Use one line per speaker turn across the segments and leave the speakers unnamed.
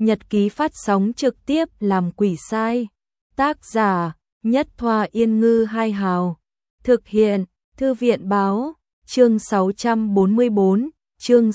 nhật ký phát sóng trực tiếp làm quỷ sai. Tác giả: Nhất Thoa Yên Ngư Hai Hào. Thực hiện: Thư viện báo. Chương 644, chương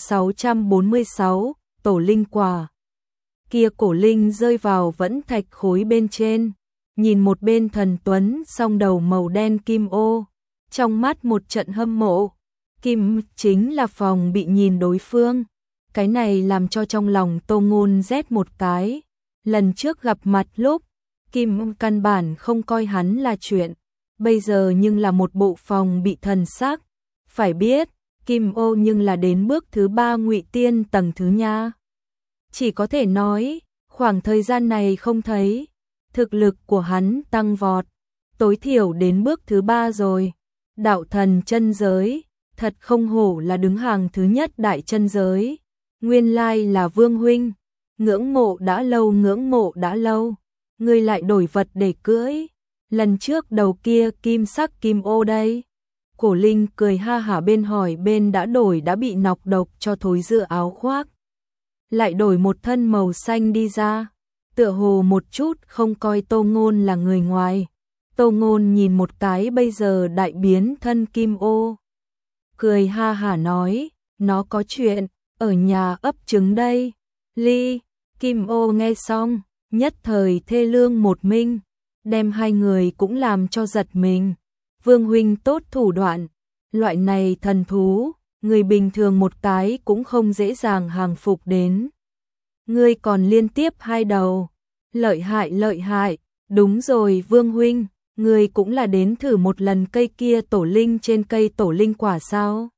646, tổ linh quả. Kia cổ linh rơi vào vẫn thạch khối bên trên, nhìn một bên thần tuấn song đầu màu đen kim ô, trong mắt một trận hâm mộ. Kim chính là phòng bị nhìn đối phương. Cái này làm cho trong lòng Tô Ngôn rét một cái. Lần trước gặp mặt lúc, Kim căn bản không coi hắn là chuyện. Bây giờ nhưng là một bộ phòng bị thần sắc. Phải biết, Kim ô nhưng là đến bước thứ 3 ngụy tiên tầng thứ nha. Chỉ có thể nói, khoảng thời gian này không thấy, thực lực của hắn tăng vọt, tối thiểu đến bước thứ 3 rồi. Đạo thần chân giới, thật không hổ là đứng hàng thứ nhất đại chân giới. Nguyên lai là Vương huynh, ngưỡng mộ đã lâu, ngưỡng mộ đã lâu. Ngươi lại đổi vật để cưỡi. Lần trước đầu kia kim sắc kim ô đây. Cổ linh cười ha hả bên hỏi bên đã đổi đã bị nọc độc cho thối rữa áo khoác. Lại đổi một thân màu xanh đi ra. Tựa hồ một chút không coi Tô Ngôn là người ngoài. Tô Ngôn nhìn một cái bây giờ đại biến thân kim ô. Cười ha hả nói, nó có chuyện, ở nhà ấp trứng đây. Ly, kim ô nghe xong, nhất thời thê lương một minh, đem hai người cũng làm cho giật mình. Vương huynh tốt thủ đoạn, loại này thần thú, người bình thường một cái cũng không dễ dàng hàng phục đến. Ngươi còn liên tiếp hai đầu, lợi hại lợi hại. Đúng rồi Vương huynh, ngươi cũng là đến thử một lần cây kia tổ linh trên cây tổ linh quả sao?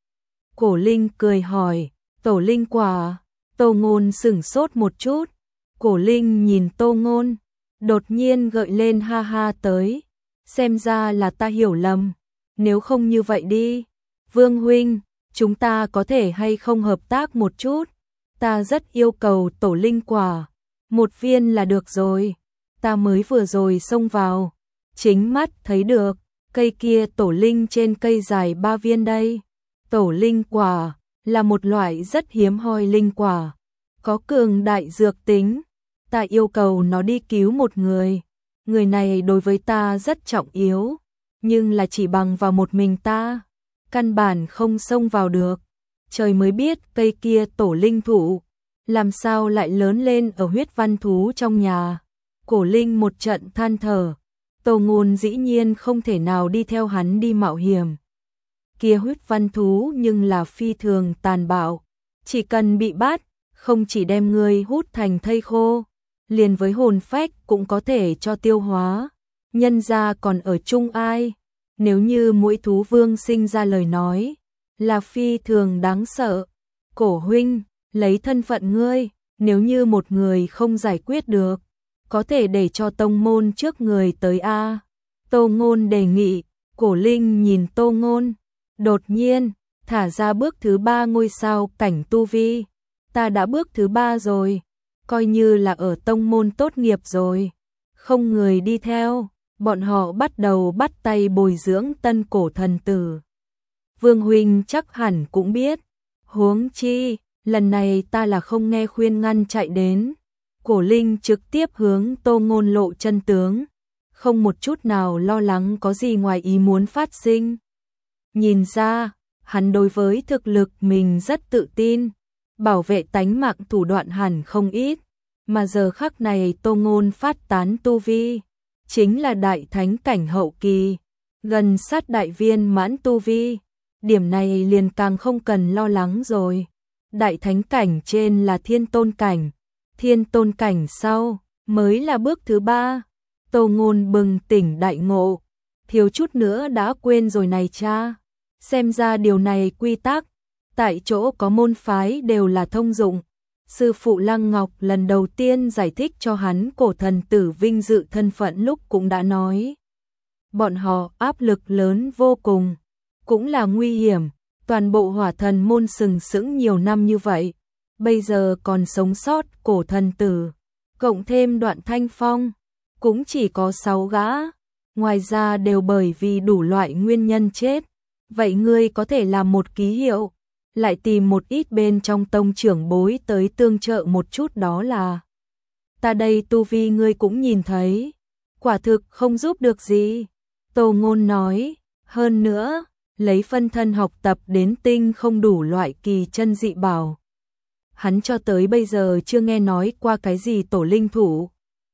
Cổ linh cười hỏi, tổ linh quả. Tô Ngôn sửng sốt một chút. Cổ linh nhìn Tô Ngôn, đột nhiên gợi lên ha ha tới. Xem ra là ta hiểu lầm. Nếu không như vậy đi, Vương huynh, chúng ta có thể hay không hợp tác một chút? Ta rất yêu cầu tổ linh quả, một viên là được rồi. Ta mới vừa rồi xông vào, chính mắt thấy được, cây kia tổ linh trên cây dài 3 viên đây. Tổ linh quả là một loại rất hiếm hoi linh quả, có cường đại dược tính. Ta yêu cầu nó đi cứu một người. Người này đối với ta rất trọng yếu, nhưng là chỉ bằng vào một mình ta, căn bản không xông vào được. Trời mới biết cây kia tổ linh thụ, làm sao lại lớn lên ở huyết văn thú trong nhà. Cổ linh một trận than thở, Tô Ngôn dĩ nhiên không thể nào đi theo hắn đi mạo hiểm. Kia huyết văn thú nhưng là phi thường tàn bạo, chỉ cần bị bắt, không chỉ đem người hút thành thây khô, liền với hồn phách cũng có thể cho tiêu hóa. Nhân gia còn ở chung ai? Nếu như mỗi thú vương sinh ra lời nói, là phi thường đáng sợ. Cổ huynh, lấy thân phận ngươi, nếu như một người không giải quyết được, có thể để cho tông môn trước người tới a. Tô Ngôn đề nghị. Cổ linh nhìn Tô Ngôn, đột nhiên thả ra bước thứ 3 ngôi sao cảnh tu vi. Ta đã bước thứ 3 rồi, coi như là ở tông môn tốt nghiệp rồi. Không người đi theo, bọn họ bắt đầu bắt tay bồi dưỡng tân cổ thần tử. Vương huynh chắc hẳn cũng biết, huống chi, lần này ta là không nghe khuyên ngăn chạy đến. Cổ linh trực tiếp hướng Tô Ngôn lộ chân tướng, không một chút nào lo lắng có gì ngoài ý muốn phát sinh. Nhìn ra, hắn đối với thực lực mình rất tự tin, bảo vệ tánh mạng thủ đoạn hẳn không ít, mà giờ khắc này Tô Ngôn phát tán tu vi, chính là đại thánh cảnh hậu kỳ, gần sát đại viên mãn tu vi, điểm này liền càng không cần lo lắng rồi. Đại thánh cảnh trên là thiên tôn cảnh, thiên tôn cảnh sau mới là bước thứ 3. Tô Ngôn bừng tỉnh đại ngộ, thiếu chút nữa đã quên rồi này cha. Xem ra điều này quy tắc, tại chỗ có môn phái đều là thông dụng. Sư phụ Lăng Ngọc lần đầu tiên giải thích cho hắn cổ thần tử vinh dự thân phận lúc cũng đã nói. Bọn họ áp lực lớn vô cùng, cũng là nguy hiểm. Toàn bộ hỏa thần môn sừng sững nhiều năm như vậy, bây giờ còn sống sót cổ thần tử, cộng thêm Đoạn Thanh Phong, cũng chỉ có 6 gã, ngoài ra đều bởi vì đủ loại nguyên nhân chết. Vậy ngươi có thể làm một ký hiệu, lại tìm một ít bên trong tông trưởng bối tới tương trợ một chút đó là. Ta đây tu vi ngươi cũng nhìn thấy, quả thực không giúp được gì. Tô Ngôn nói, hơn nữa, lấy phân thân học tập đến tinh không đủ loại kỳ chân dị bảo. Hắn cho tới bây giờ chưa nghe nói qua cái gì tổ linh thủ.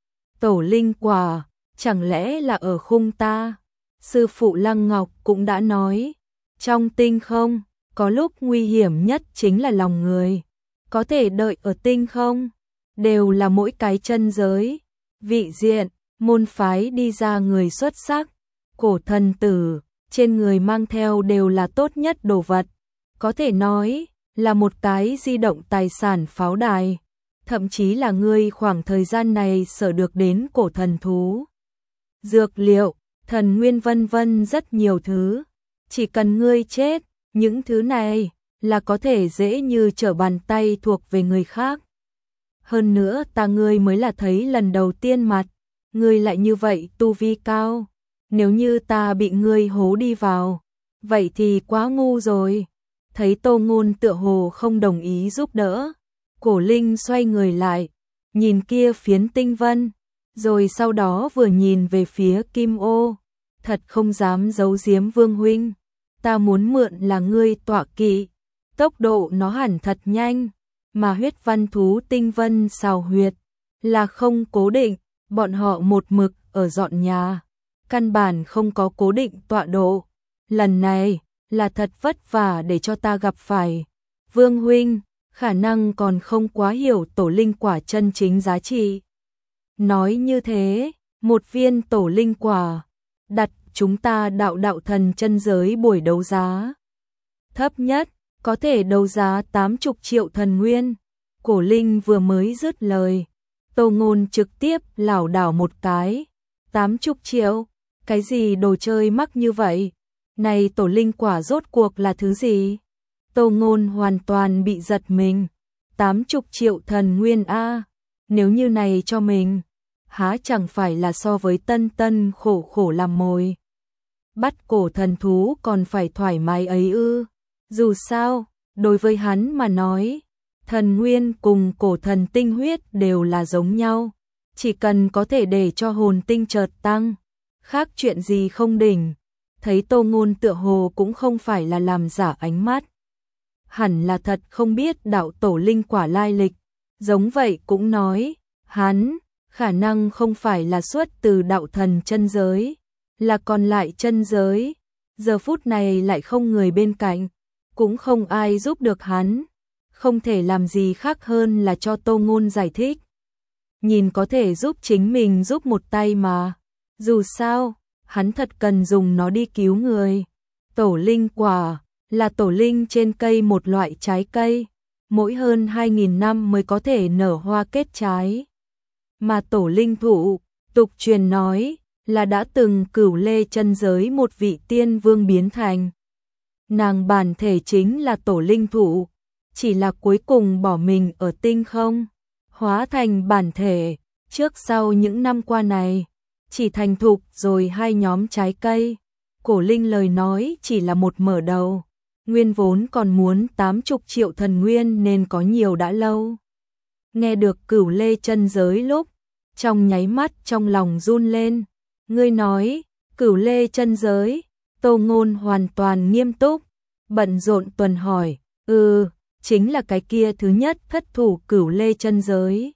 Tổ linh quả, chẳng lẽ là ở khung ta? Sư phụ Lăng Ngọc cũng đã nói, trong tinh không, có lúc nguy hiểm nhất chính là lòng người. Có thể đợi ở tinh không, đều là mỗi cái chân giới, vị diện, môn phái đi ra người xuất sắc. Cổ thần tử, trên người mang theo đều là tốt nhất đồ vật. Có thể nói, là một cái di động tài sản pháo đài. Thậm chí là ngươi khoảng thời gian này sở được đến cổ thần thú. Dược liệu, thần nguyên vân vân rất nhiều thứ. Chỉ cần ngươi chết, những thứ này là có thể dễ như trở bàn tay thuộc về người khác. Hơn nữa ta ngươi mới là thấy lần đầu tiên mặt, ngươi lại như vậy tu vi cao. Nếu như ta bị ngươi hố đi vào, vậy thì quá ngu rồi. Thấy Tô Ngôn tựa hồ không đồng ý giúp đỡ, Cổ Linh xoay người lại, nhìn kia phiến tinh vân, rồi sau đó vừa nhìn về phía Kim Ô, thật không dám giấu giếm Vương huynh, ta muốn mượn là ngươi tọa kỵ, tốc độ nó hẳn thật nhanh, mà huyết văn thú tinh vân xào huyệt là không cố định, bọn họ một mực ở dọn nhà, căn bản không có cố định tọa độ. Lần này là thật vất vả để cho ta gặp phải. Vương huynh, khả năng còn không quá hiểu tổ linh quả chân chính giá trị. Nói như thế, một viên tổ linh quả, đặt chúng ta đạo thần chân giới buổi đấu giá. Thấp nhất, có thể đấu giá 80 triệu thần nguyên. Cổ Linh vừa mới dứt lời, Tô Ngôn trực tiếp lảo đảo một cái. 80 triệu, cái gì đồ chơi mắc như vậy? Này tổ linh quả rốt cuộc là thứ gì? Tô Ngôn hoàn toàn bị giật mình. 80 triệu thần nguyên a, nếu như này cho mình, há chẳng phải là so với tân tân khổ khổ làm mồi. Bắt cổ thần thú còn phải thoải mái ấy ư? Dù sao, đối với hắn mà nói, thần nguyên cùng cổ thần tinh huyết đều là giống nhau, chỉ cần có thể để cho hồn tinh chợt tăng, khác chuyện gì không đỉnh. Thấy Tô Ngôn tựa hồ cũng không phải là làm giả ánh mắt, hẳn là thật không biết đạo tổ linh quả lai lịch, giống vậy cũng nói, hắn khả năng không phải là xuất từ đạo thần chân giới, là còn lại chân giới, giờ phút này lại không người bên cạnh, cũng không ai giúp được hắn, không thể làm gì khác hơn là cho Tô Ngôn giải thích. Nhìn có thể giúp chính mình giúp một tay mà, dù sao, hắn thật cần dùng nó đi cứu người. Tổ linh quả là tổ linh trên cây một loại trái cây, mỗi hơn 2.000 năm mới có thể nở hoa kết trái. Mà tổ linh thụ, tục truyền nói, là đã từng Cửu Lê chân giới một vị tiên vương biến thành. Nàng bản thể chính là tổ linh thụ, chỉ là cuối cùng bỏ mình ở tinh không, hóa thành bản thể, trước sau những năm qua này, chỉ thành thục rồi 2 nhóm trái cây. Cổ Linh lời nói chỉ là một mở đầu, nguyên vốn còn muốn 80 triệu thần nguyên nên có nhiều đã lâu. Nghe được Cửu Lê chân giới lúc, trong nháy mắt trong lòng run lên. Ngươi nói, Cửu Lê chân giới? Tô Ngôn hoàn toàn nghiêm túc, bận rộn tuần hỏi, chính là cái kia thứ nhất thất thủ Cửu Lê chân giới.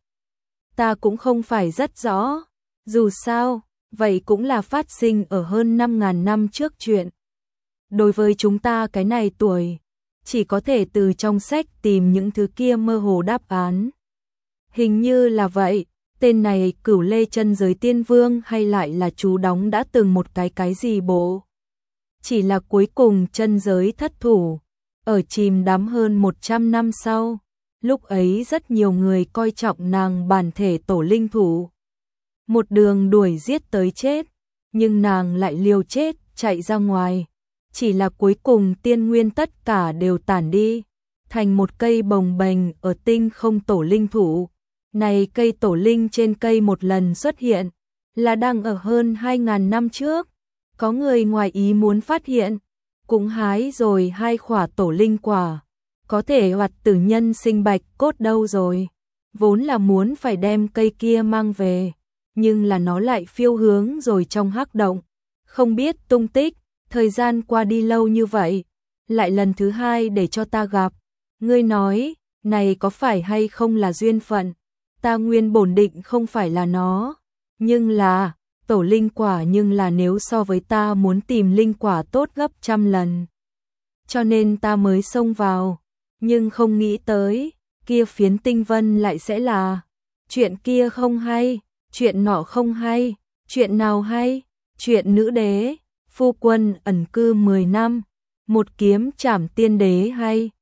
Ta cũng không phải rất rõ, dù sao, vậy cũng là phát sinh ở hơn 5.000 năm trước chuyện. Đối với chúng ta cái này tuổi, chỉ có thể từ trong sách tìm những thứ kia mơ hồ đáp án. Hình như là vậy, tên này Cửu Lê chân giới tiên vương hay lại là chú đóng đã từng một cái gì bộ. Chỉ là cuối cùng chân giới thất thủ, ở chìm đắm hơn 100 năm sau, lúc ấy rất nhiều người coi trọng nàng bản thể tổ linh thủ. Một đường đuổi giết tới chết, nhưng nàng lại liều chết chạy ra ngoài, chỉ là cuối cùng tiên nguyên tất cả đều tản đi, thành một cây bồng bềnh ở tinh không tổ linh thủ. Này cây tổ linh trên cây một lần xuất hiện, là đang ở hơn 2.000 năm trước, có người ngoài ý muốn phát hiện, cũng hái rồi 2 quả tổ linh quả, có thể hoạt tử nhân sinh bạch cốt đâu rồi. Vốn là muốn phải đem cây kia mang về, nhưng là nó lại phiêu hướng rồi trong hắc động, không biết tung tích. Thời gian qua đi lâu như vậy, lại lần thứ hai để cho ta gặp. Ngươi nói, này có phải hay không là duyên phận? Ta nguyên bổn định không phải là nó, nhưng là tổ linh quả, nhưng là nếu so với ta muốn tìm linh quả tốt gấp trăm lần. Cho nên ta mới xông vào, nhưng không nghĩ tới, kia phiến tinh vân lại sẽ là chuyện kia không hay, chuyện nọ không hay, chuyện nào hay, chuyện nữ đế, phu quân ẩn cư 10 năm, một kiếm trảm tiên đế hay.